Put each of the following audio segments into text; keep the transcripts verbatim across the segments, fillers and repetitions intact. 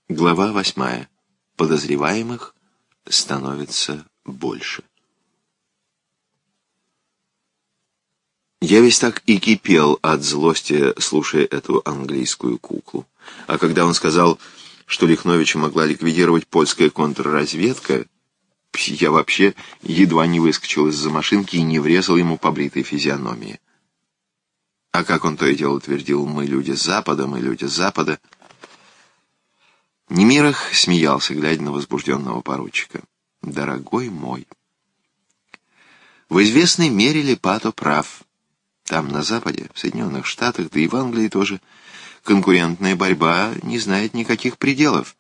Глава восьмая. Подозреваемых становится больше. Я весь так и кипел от злости, слушая эту английскую куклу. А когда он сказал, что Лихновича могла ликвидировать польская контрразведка, я вообще едва не выскочил из-за машинки и не врезал ему по бритой физиономии. А как он то и дело твердил: «Мы люди Запада, мы люди Запада». Немиров смеялся, глядя на возбужденного поручика. «Дорогой мой, в известной мере Лепато прав. Там, на Западе, в Соединенных Штатах, да и в Англии тоже, конкурентная борьба не знает никаких пределов.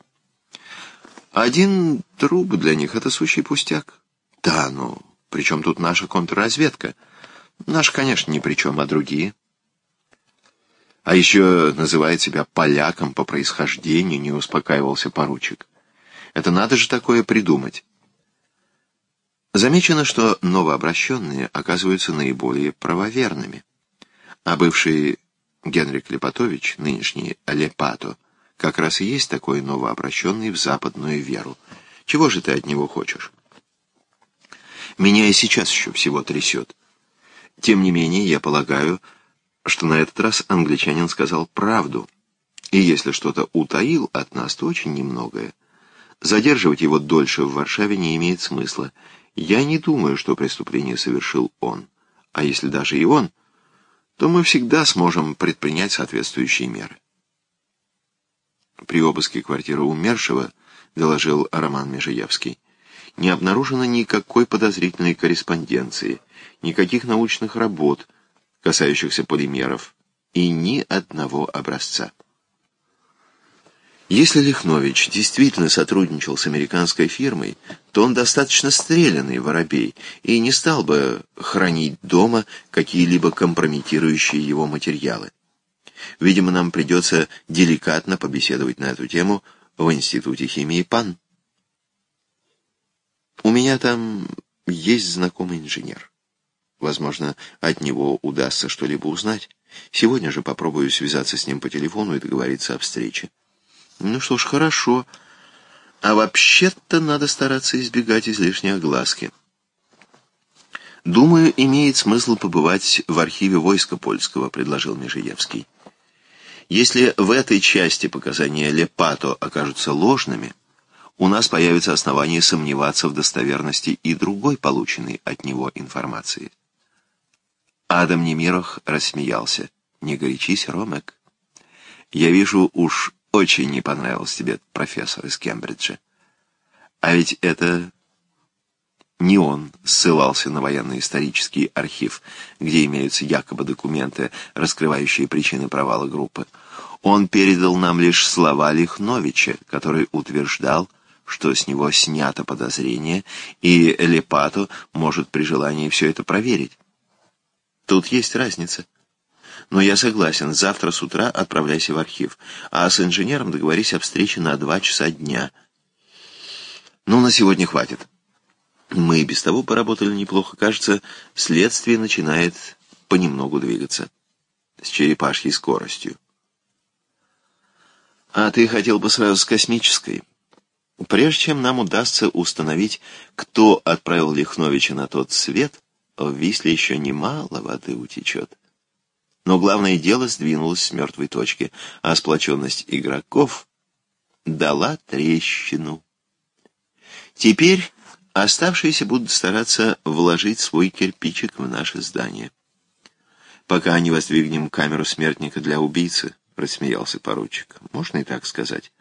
Один труп для них — это сущий пустяк. Да, ну, при чем тут наша контрразведка? Наша, конечно, ни при чем, а другие. А еще называет себя поляком по происхождению», — не успокаивался поручик. «Это надо же такое придумать». Замечено, что новообращенные оказываются наиболее правоверными, а бывший Генрик Лепатович, нынешний Лепато, как раз и есть такой новообращенный в западную веру. Чего же ты от него хочешь? Меня и сейчас еще всего трясет. Тем не менее, я полагаю, что на этот раз англичанин сказал правду, и если что-то утаил от нас, то очень немногое. Задерживать его дольше в Варшаве не имеет смысла. Я не думаю, что преступление совершил он. А если даже и он, то мы всегда сможем предпринять соответствующие меры. При обыске квартиры умершего, доложил Роман Межиевский, не обнаружено никакой подозрительной корреспонденции, никаких научных работ, касающихся полимеров, и ни одного образца. Если Лихнович действительно сотрудничал с американской фирмой, то он достаточно стрелянный воробей и не стал бы хранить дома какие-либо компрометирующие его материалы. Видимо, нам придется деликатно побеседовать на эту тему в Институте химии ПАН. У меня там есть знакомый инженер. Возможно, от него удастся что-либо узнать. Сегодня же попробую связаться с ним по телефону и договориться о встрече. Ну что ж, хорошо. А вообще-то надо стараться избегать излишней огласки. Думаю, имеет смысл побывать в архиве войска польского, предложил Межиевский. Если в этой части показания Лепато окажутся ложными, у нас появится основание сомневаться в достоверности и другой полученной от него информации. Адам Немиров рассмеялся. «Не горячись, Ромек. Я вижу, уж очень не понравился тебе профессор из Кембриджа. А ведь это не он ссылался на военно-исторический архив, где имеются якобы документы, раскрывающие причины провала группы. Он передал нам лишь слова Лихновича, который утверждал, что с него снято подозрение, и Лепато может при желании все это проверить. Тут есть разница. Но я согласен, завтра с утра отправляйся в архив, а с инженером договорись о встрече на два часа дня. Ну, на сегодня хватит. Мы и без того поработали неплохо. Кажется, следствие начинает понемногу двигаться. С черепашьей скоростью. А ты хотел бы сразу с космической? Прежде чем нам удастся установить, кто отправил Лихновича на тот свет, в Висле еще немало воды утечет. Но главное дело сдвинулось с мертвой точки, а сплоченность игроков дала трещину. Теперь оставшиеся будут стараться вложить свой кирпичик в наше здание. «Пока не воздвигнем камеру смертника для убийцы», — рассмеялся поручик. «Можно и так сказать».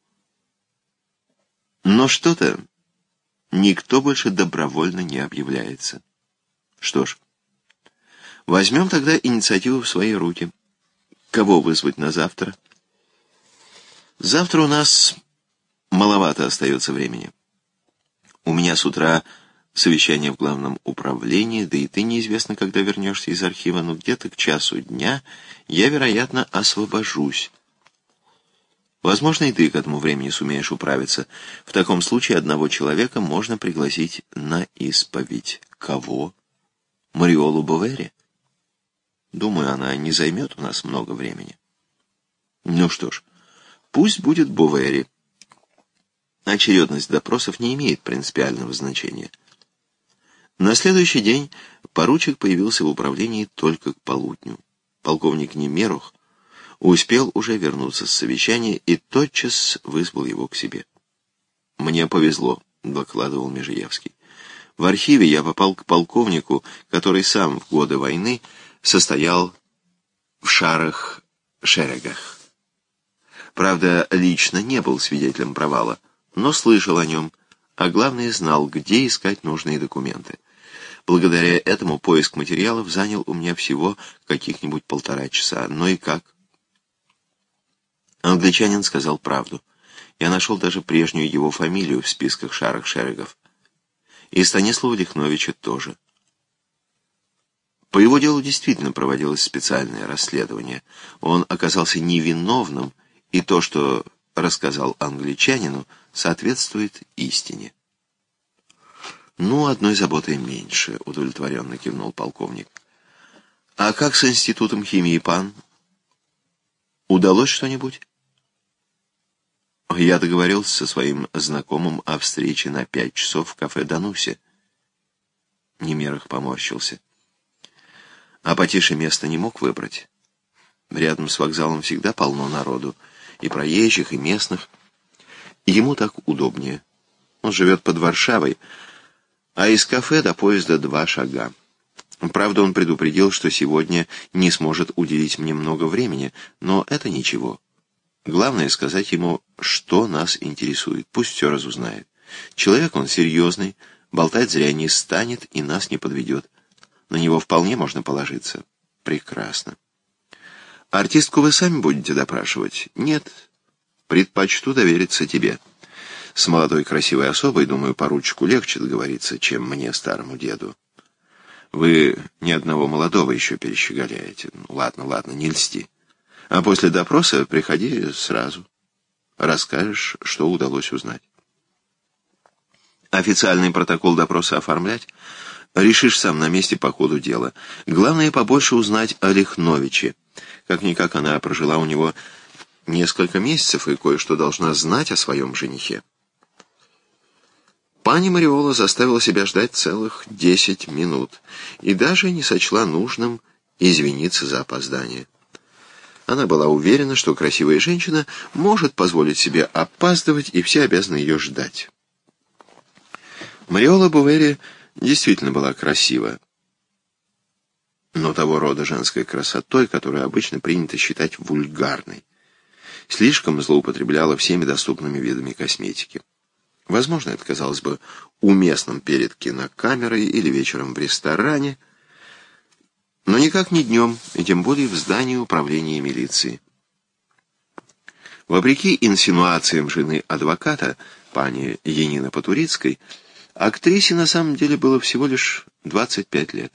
Но что-то никто больше добровольно не объявляется. Что ж, возьмем тогда инициативу в свои руки. Кого вызвать на завтра? Завтра у нас маловато остается времени. У меня с утра совещание в главном управлении, да и ты неизвестно, когда вернешься из архива, но где-то к часу дня я, вероятно, освобожусь. Возможно, и ты к этому времени сумеешь управиться. В таком случае одного человека можно пригласить на исповедь. Кого? Мариолу Бовери? Думаю, она не займет у нас много времени. Ну что ж, пусть будет Бовери. очередность допросов не имеет принципиального значения. На следующий день поручик появился в управлении только к полудню. Полковник Немерух успел уже вернуться с совещания и тотчас вызвал его к себе. «Мне повезло», — докладывал Межиевский. «В архиве я попал к полковнику, который сам в годы войны состоял в шарах-шерегах. Правда, лично не был свидетелем провала, но слышал о нем, а главное знал, где искать нужные документы. Благодаря этому поиск материалов занял у меня всего каких-нибудь полтора часа. Ну и как?» Англичанин сказал правду. Я нашел даже прежнюю его фамилию в списках шарах-шерегов. И Станислава Лихновича тоже. По его делу действительно проводилось специальное расследование. Он оказался невиновным, и то, что рассказал англичанину, соответствует истине. «Ну, одной заботой меньше», — удовлетворенно кивнул полковник. «А как с институтом химии, пан? Удалось что-нибудь?» «Я договорился со своим знакомым о встрече на пять часов в кафе «Данусе». Немерых поморщился. «А потише место не мог выбрать? Рядом с вокзалом всегда полно народу, и проезжих, и местных. Ему так удобнее. Он живет под Варшавой, а из кафе до поезда два шага. Правда, он предупредил, что сегодня не сможет уделить мне много времени, но это ничего. Главное сказать ему, что нас интересует. Пусть все разузнает. Человек он серьезный, болтать зря не станет и нас не подведет. На него вполне можно положиться». «Прекрасно. Артистку вы сами будете допрашивать?» «Нет. Предпочту довериться тебе. С молодой красивой особой, думаю, поручику легче договориться, чем мне, старому деду. Вы ни одного молодого еще перещеголяете. Ну, ладно, ладно, не льсти. А после допроса приходи сразу. Расскажешь, что удалось узнать. Официальный протокол допроса оформлять решишь сам на месте по ходу дела. Главное, побольше узнать о Лихновиче. Как-никак она прожила у него несколько месяцев и кое-что должна знать о своем женихе». Пани Мариола заставила себя ждать целых десять минут и даже не сочла нужным извиниться за опоздание. Она была уверена, что красивая женщина может позволить себе опаздывать, и все обязаны ее ждать. Мариола Бувери действительно была красива, но того рода женской красотой, которую обычно принято считать вульгарной. Слишком злоупотребляла всеми доступными видами косметики. Возможно, это казалось бы уместным перед кинокамерой или вечером в ресторане, но никак не днем, и тем более в здании управления милиции. Вопреки инсинуациям жены адвоката, пани Янины Потурицкой, актрисе на самом деле было всего лишь двадцать пять лет.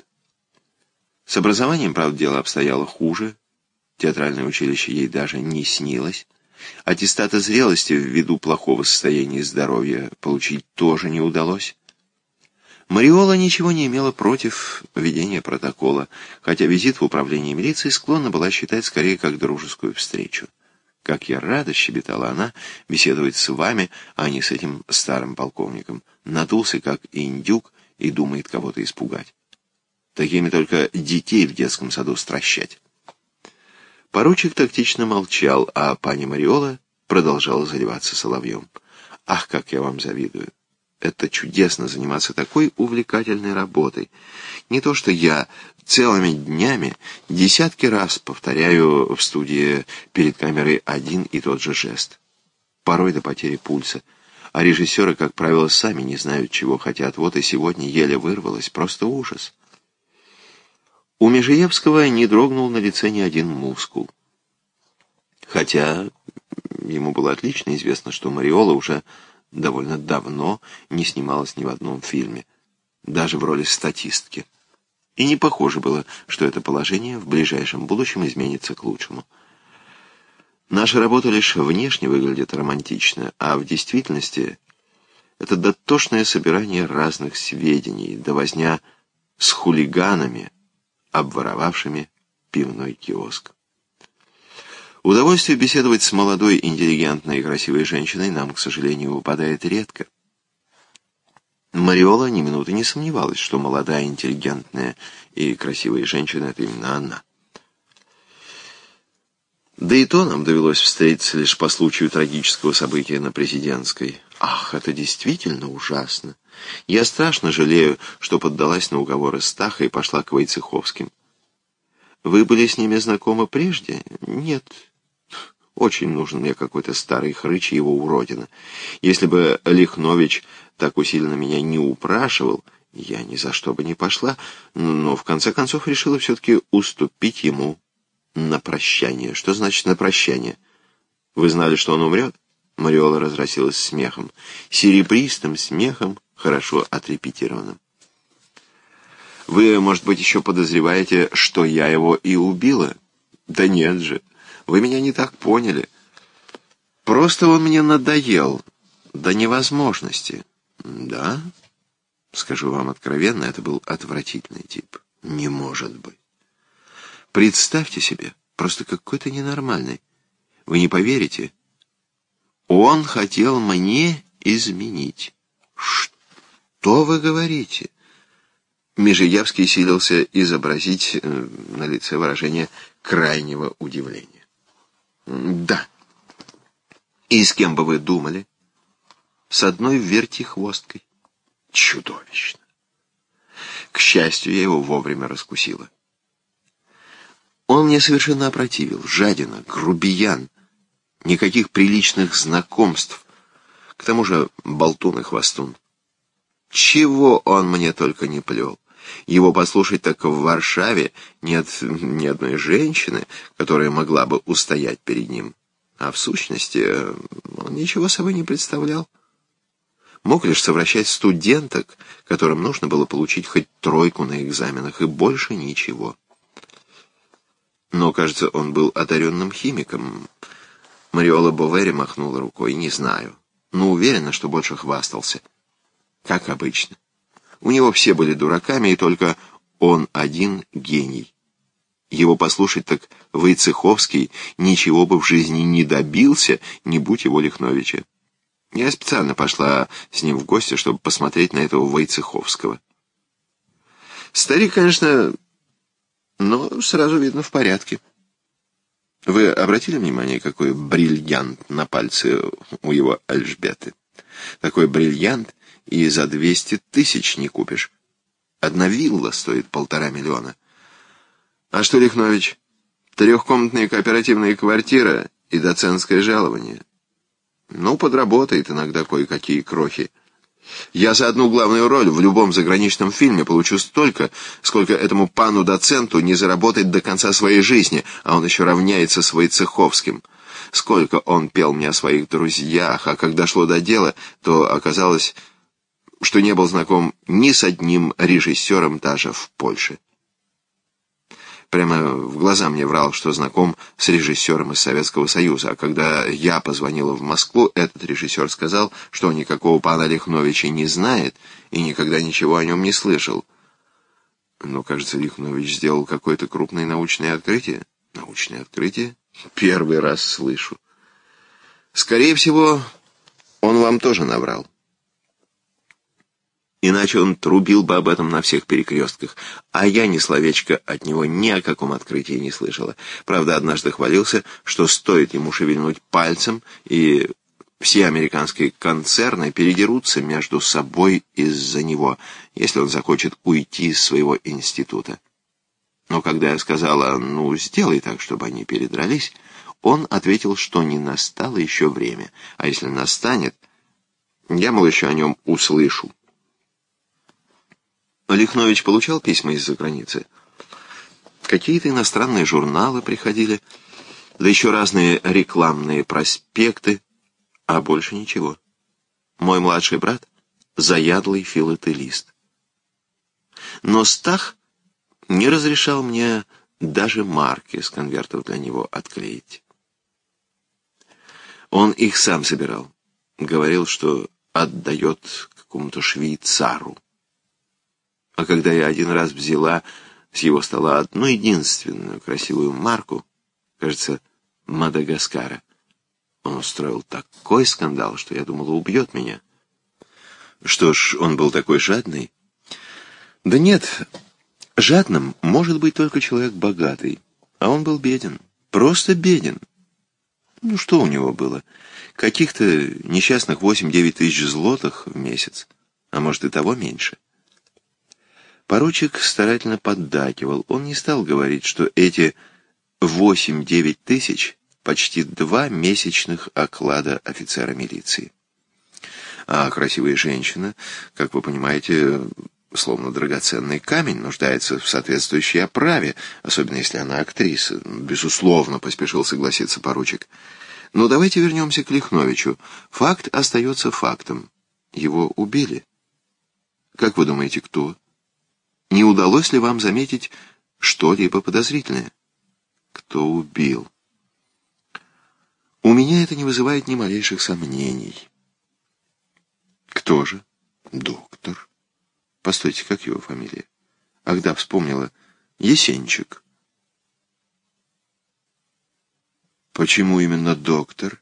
С образованием, правда, дело обстояло хуже, театральное училище ей даже не снилось. Аттестата зрелости ввиду плохого состояния здоровья получить тоже не удалось. Мариола ничего не имела против ведения протокола, хотя визит в управление милиции склонна была считать скорее как дружескую встречу. «Как я рада», — щебетала она, — «беседовать с вами, а не с этим старым полковником. Надулся, как индюк, и думает кого-то испугать. Такими только детей в детском саду стращать». Поручик тактично молчал, а пани Мариола продолжала заливаться соловьем. «Ах, как я вам завидую! Это чудесно заниматься такой увлекательной работой. Не то что я целыми днями десятки раз повторяю в студии перед камерой один и тот же жест. Порой до потери пульса. А режиссеры, как правило, сами не знают, чего хотят. Вот и сегодня еле вырвалось. Просто ужас». У Межиевского не дрогнул на лице ни один мускул. Хотя ему было отлично известно, что Мариола уже довольно давно не снималась ни в одном фильме, даже в роли статистки. И не похоже было, что это положение в ближайшем будущем изменится к лучшему. Наша работа лишь внешне выглядит романтично, а в действительности это дотошное собирание разных сведений, да возня с хулиганами, обворовавшими пивной киоск. Удовольствие беседовать с молодой, интеллигентной и красивой женщиной нам, к сожалению, выпадает редко. Мариола ни минуты не сомневалась, что молодая, интеллигентная и красивая женщина — это именно она. Да и то нам довелось встретиться лишь по случаю трагического события на Президентской. Ах, это действительно ужасно. Я страшно жалею, что поддалась на уговоры Стаха и пошла к Войцеховским. Вы были с ними знакомы прежде? Нет. Очень нужен мне какой-то старый хрыч и его уродина. Если бы Лихнович так усиленно меня не упрашивал, я ни за что бы не пошла, но в конце концов решила все-таки уступить ему на прощание. Что значит на прощание? Вы знали, что он умрет? Мариола разразилась смехом. Серебристым смехом, хорошо отрепетированным. Вы, может быть, еще подозреваете, что я его и убила? Да нет же. Вы меня не так поняли. Просто он мне надоел до невозможности. Да? Скажу вам откровенно, это был отвратительный тип. Не может быть. Представьте себе, просто какой-то ненормальный. Вы не поверите? Он хотел мне изменить. Что вы говорите? Межиявский силился изобразить на лице выражение крайнего удивления. Да. И с кем бы вы думали? С одной вертихвосткой. Чудовищно. К счастью, я его вовремя раскусила. Он мне совершенно опротивил. Жадина, грубиян. Никаких приличных знакомств. К тому же болтун и хвостун. Чего он мне только не плел. Его послушать, так в Варшаве нет ни одной женщины, которая могла бы устоять перед ним. А в сущности, он ничего собой не представлял. Мог лишь совращать студенток, которым нужно было получить хоть тройку на экзаменах, и больше ничего. Но, кажется, он был одаренным химиком. Мариола Бовери махнула рукой. Не знаю, но уверена, что больше хвастался. Как обычно. У него все были дураками, и только он один гений. Его послушать, так Войцеховский ничего бы в жизни не добился, не будь его Лихновича. Я специально пошла с ним в гости, чтобы посмотреть на этого Войцеховского. Старик, конечно, но сразу видно в порядке. Вы обратили внимание, какой бриллиант на пальце у его Эльжбеты? Такой бриллиант и за двести тысяч не купишь. Одна вилла стоит полтора миллиона. А что, Лихнович? Трехкомнатная кооперативная квартира и доцентское жалование. Ну, подработает иногда кое-какие крохи. Я за одну главную роль в любом заграничном фильме получу столько, сколько этому пану-доценту не заработать до конца своей жизни, а он еще равняется с Войцеховским. Сколько он пел мне о своих друзьях, а когда шло до дела, то оказалось, что не был знаком ни с одним режиссером даже в Польше. Прямо в глаза мне врал, что знаком с режиссером из Советского Союза, а когда я позвонила в Москву, этот режиссер сказал, что никакого пана Лихновича не знает и никогда ничего о нем не слышал. Но, кажется, Лихнович сделал какое-то крупное научное открытие. Научное открытие? Первый раз слышу. Скорее всего, он вам тоже наврал. Иначе он трубил бы об этом на всех перекрестках, а я ни словечко от него ни о каком открытии не слышала. Правда, однажды хвалился, что стоит ему шевельнуть пальцем, и все американские концерны передерутся между собой из-за него, если он захочет уйти из своего института. Но когда я сказала, ну, сделай так, чтобы они передрались, он ответил, что не настало еще время, а если настанет, я, мол, еще о нем услышу. Лихнович получал письма из-за границы. Какие-то иностранные журналы приходили, да еще разные рекламные проспекты, а больше ничего. Мой младший брат — заядлый филателист. Но Стах не разрешал мне даже марки с конвертов для него отклеить. Он их сам собирал. Говорил, что отдает какому-то швейцару. А когда я один раз взяла с его стола одну единственную красивую марку, кажется, Мадагаскара. Он устроил такой скандал, что я думала, убьет меня. Что ж, он был такой жадный? Да нет, жадным может быть только человек богатый, а он был беден, просто беден. Ну что у него было? Каких-то несчастных восемь-девять тысяч злотых в месяц, а может и того меньше. Поручик старательно поддакивал. Он не стал говорить, что эти восемь-девять тысяч почти два месячных оклада офицера милиции. А красивая женщина, как вы понимаете, словно драгоценный камень, нуждается в соответствующей оправе, особенно если она актриса. Безусловно, поспешил согласиться поручик. Но давайте вернемся к Лихновичу. Факт остается фактом. Его убили. Как вы думаете, кто? Не удалось ли вам заметить что-либо подозрительное? Кто убил? У меня это не вызывает ни малейших сомнений. Кто же? Доктор. Постойте, как его фамилия? Ах да, вспомнила. Есенчик. Почему именно доктор?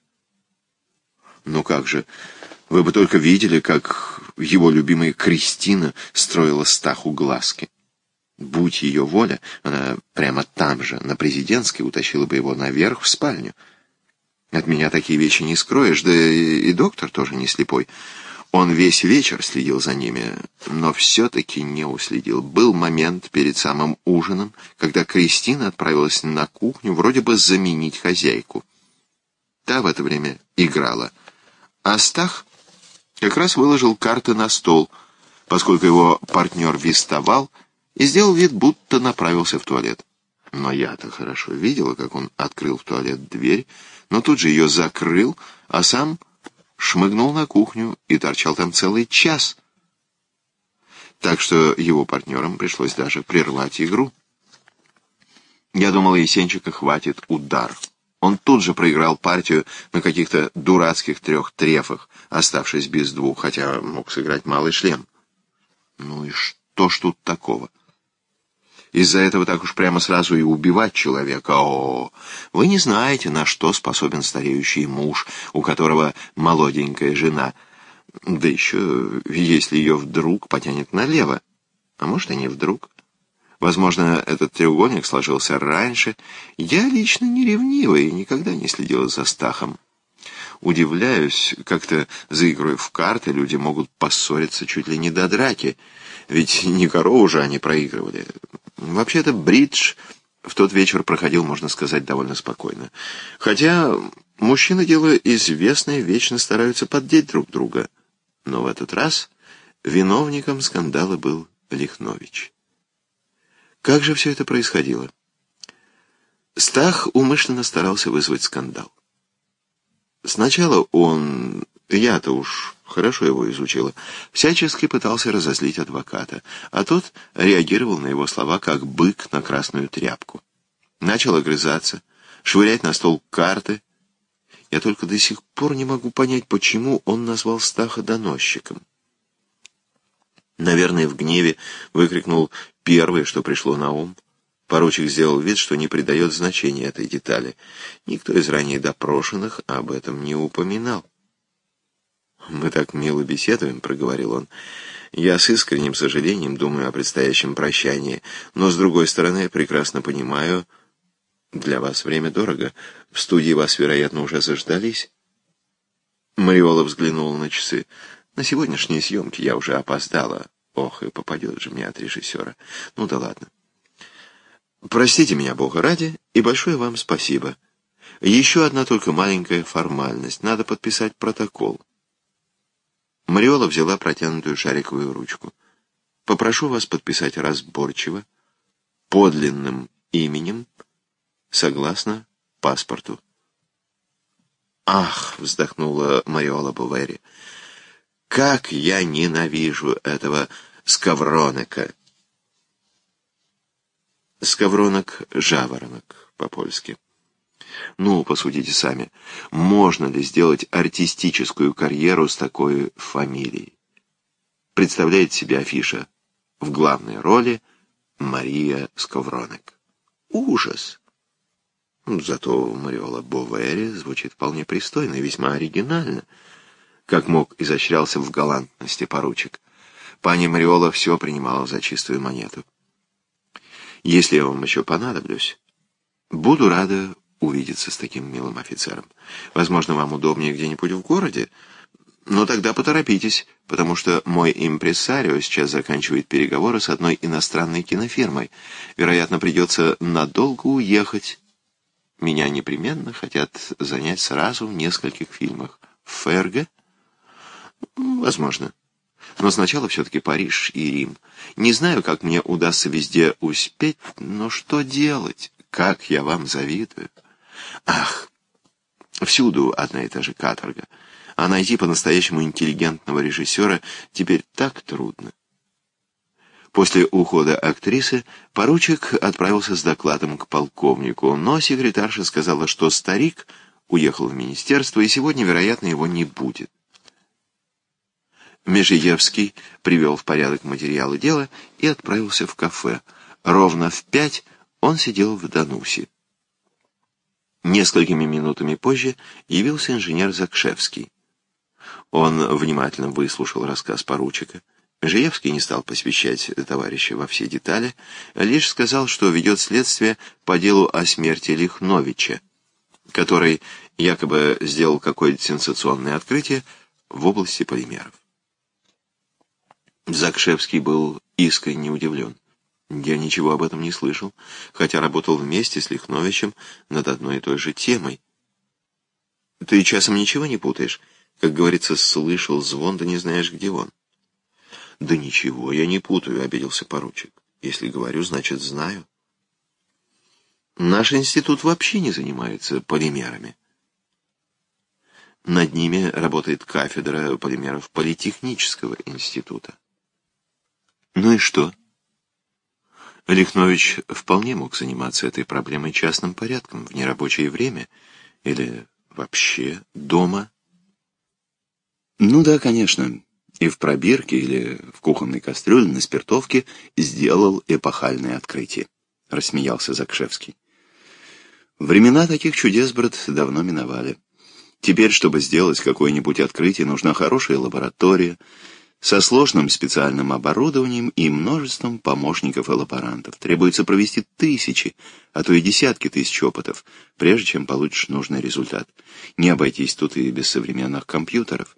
Ну как же, вы бы только видели, как его любимая Кристина строила Стаху глазки. Будь ее воля, она прямо там же, на Президентской, утащила бы его наверх в спальню. От меня такие вещи не скроешь, да и доктор тоже не слепой. Он весь вечер следил за ними, но все-таки не уследил. Был момент перед самым ужином, когда Кристина отправилась на кухню вроде бы заменить хозяйку. Та в это время играла. А Стах как раз выложил карты на стол, поскольку его партнер вистовал и сделал вид, будто направился в туалет. Но я-то хорошо видела, как он открыл в туалет дверь, но тут же ее закрыл, а сам шмыгнул на кухню и торчал там целый час. Так что его партнерам пришлось даже прервать игру. Я думала, Есенчика хватит удар. Он тут же проиграл партию на каких-то дурацких трех трефах, оставшись без двух, хотя мог сыграть малый шлем. Ну и что ж тут такого? Из-за этого так уж прямо сразу и убивать человека. О, вы не знаете, на что способен стареющий муж, у которого молоденькая жена. Да еще, если ее вдруг потянет налево. А может, и не вдруг. Возможно, этот треугольник сложился раньше. Я лично не ревнива и никогда не следила за Стахом. Удивляюсь, как-то за игрой в карты люди могут поссориться чуть ли не до драки. Ведь не корову же они проигрывали. Вообще-то бридж в тот вечер проходил, можно сказать, довольно спокойно. Хотя мужчины, дело известное, вечно стараются поддеть друг друга. Но в этот раз виновником скандала был Лихнович. Как же все это происходило? Стах умышленно старался вызвать скандал. Сначала он, я-то уж хорошо его изучила, всячески пытался разозлить адвоката, а тот реагировал на его слова, как бык на красную тряпку. Начал огрызаться, швырять на стол карты. Я только до сих пор не могу понять, почему он назвал Стаха доносчиком. Наверное, в гневе выкрикнул первое, что пришло на ум. Поручик сделал вид, что не придает значения этой детали. Никто из ранее допрошенных об этом не упоминал. «Мы так мило беседуем», — проговорил он. «Я с искренним сожалением думаю о предстоящем прощании, но, с другой стороны, я прекрасно понимаю, для вас время дорого. В студии вас, вероятно, уже заждались». Мариола взглянула на часы. «На сегодняшние съемки я уже опоздала. Ох, и попадет же мне от режиссера. Ну да ладно. Простите меня, Бога ради, и большое вам спасибо. Еще одна только маленькая формальность. Надо подписать протокол». Мариола взяла протянутую шариковую ручку. «Попрошу вас подписать разборчиво, подлинным именем, согласно паспорту». «Ах!» — вздохнула Мариола Бовери. «Как я ненавижу этого скавронека!» Скавронок — жаворонок по-польски. Ну, посудите сами, можно ли сделать артистическую карьеру с такой фамилией? Представляете себе афиша? В главной роли Мария Скавронек. Ужас! Зато Мариола Бовери звучит вполне пристойно и весьма оригинально. Как мог, изощрялся в галантности поручик. Пани Мариола все принимала за чистую монету. Если я вам еще понадоблюсь, буду рада увидеться с таким милым офицером. Возможно, вам удобнее где-нибудь в городе, но тогда поторопитесь, потому что мой импресарио сейчас заканчивает переговоры с одной иностранной кинофирмой. Вероятно, придется надолго уехать. Меня непременно хотят занять сразу в нескольких фильмах. Ферге? Возможно. Но сначала все-таки Париж и Рим. Не знаю, как мне удастся везде успеть, но что делать? Как я вам завидую. Ах, всюду одна и та же каторга. А найти по-настоящему интеллигентного режиссера теперь так трудно. После ухода актрисы поручик отправился с докладом к полковнику, но секретарша сказала, что старик уехал в министерство, и сегодня, вероятно, его не будет. Межиевский привел в порядок материалы дела и отправился в кафе. Ровно в пять он сидел в Данусе. Несколькими минутами позже явился инженер Закшевский. Он внимательно выслушал рассказ поручика. Межиевский не стал посвящать товарища во все детали, лишь сказал, что ведет следствие по делу о смерти Лихновича, который якобы сделал какое-то сенсационное открытие в области полимеров. Закшевский был искренне удивлен. Я ничего об этом не слышал, хотя работал вместе с Лихновичем над одной и той же темой. Ты часом ничего не путаешь? Как говорится, слышал звон, да не знаешь, где он. Да ничего, я не путаю, обиделся поручик. Если говорю, значит, знаю. Наш институт вообще не занимается полимерами. Над ними работает кафедра полимеров Политехнического института. Ну и что? Лихнович вполне мог заниматься этой проблемой частным порядком, в нерабочее время или вообще дома. Ну да, конечно, и в пробирке или в кухонной кастрюле на спиртовке сделал эпохальное открытие, рассмеялся Закшевский. Времена таких чудес, брат, давно миновали. Теперь, чтобы сделать какое-нибудь открытие, нужна хорошая лаборатория, со сложным специальным оборудованием и множеством помощников и лаборантов. Требуется провести тысячи, а то и десятки тысяч опытов, прежде чем получишь нужный результат. Не обойтись тут и без современных компьютеров.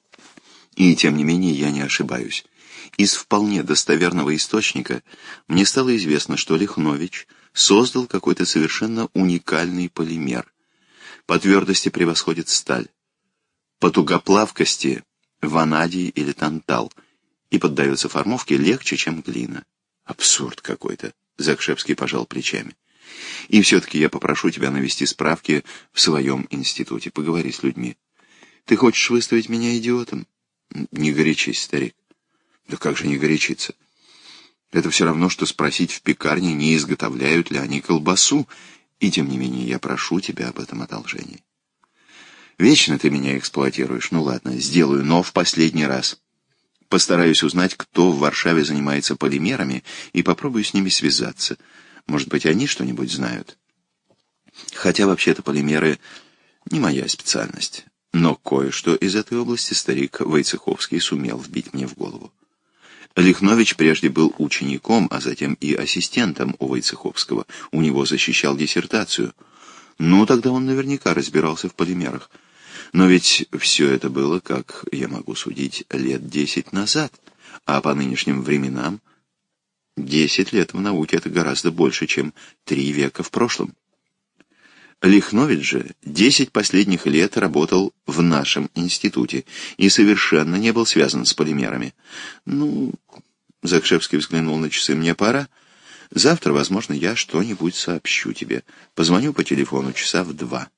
И тем не менее я не ошибаюсь. Из вполне достоверного источника мне стало известно, что Лихнович создал какой-то совершенно уникальный полимер. По твердости превосходит сталь, по тугоплавкости ванадий или тантал, и поддается формовке легче, чем глина. Абсурд какой-то, Закшевский пожал плечами. И все-таки я попрошу тебя навести справки в своем институте, поговори с людьми. Ты хочешь выставить меня идиотом? Не горячись, старик. Да как же не горячиться? Это все равно, что спросить в пекарне, не изготовляют ли они колбасу, и тем не менее я прошу тебя об этом одолжении. Вечно ты меня эксплуатируешь. Ну ладно, сделаю, но в последний раз. Постараюсь узнать, кто в Варшаве занимается полимерами, и попробую с ними связаться. Может быть, они что-нибудь знают. Хотя вообще-то полимеры не моя специальность. Но кое-что из этой области старик Войцеховский сумел вбить мне в голову. Лихнович прежде был учеником, а затем и ассистентом у Войцеховского. У него защищал диссертацию. Ну, тогда он наверняка разбирался в полимерах. Но ведь все это было, как я могу судить, лет десять назад. А по нынешним временам десять лет в науке — это гораздо больше, чем три века в прошлом. Лихнович же десять последних лет работал в нашем институте и совершенно не был связан с полимерами. Ну, Закшевский взглянул на часы, мне пора. Завтра, возможно, я что-нибудь сообщу тебе. Позвоню по телефону часа в два.